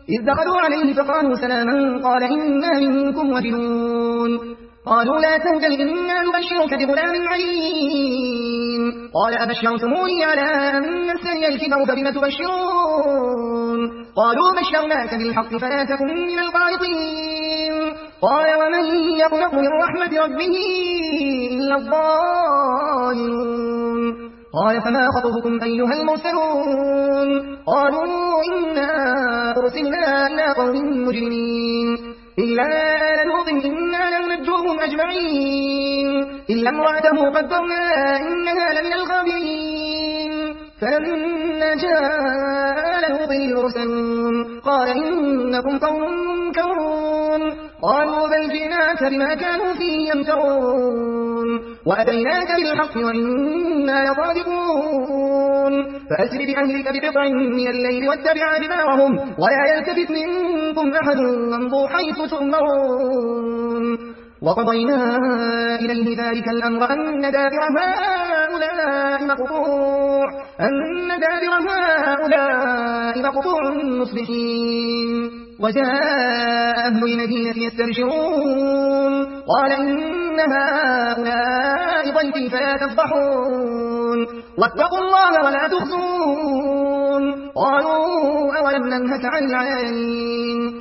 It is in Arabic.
إذ دخلوا عليه فقالوا سلاما قال إنا منكم وجلون قالوا لا تهزن إنا نبشرك بغلام عليم قال أبشرتموني على أن مسني الكبر فبم تبشرون قالوا بشرناك بالحق فلا تكن من القانطين قال ومن يقنط من رحمة ربه إلا الضالون قال فما خطبكم أيها المرسلون قالوا إنا أرسلنا إلى قوم مجرمين إلا آل لوط إنا لننجوهم أجمعين إلا امرأته قدرنا إنها لمن الغابرين فلما جاء آل لوط المرسلون قال إنكم قوم منكرون قالوا بل جئناك بما كانوا فيه يمترون وأتيناك بالحق وإنا لصادقون فأسر بأهلك بقطع من الليل واتبع أدبارهم ولا يلتفت منكم أحد وامضوا حيث تؤمرون وقضينا إليه ذلك الأمر أن دابر هؤلاء مقطوع مصبحين وجاء أهل المدينة يستبشرون قال إن هؤلاء ضيفي فلا تفضحون واتقوا الله ولا تخزون قالوا أولم ننهك عن العالمين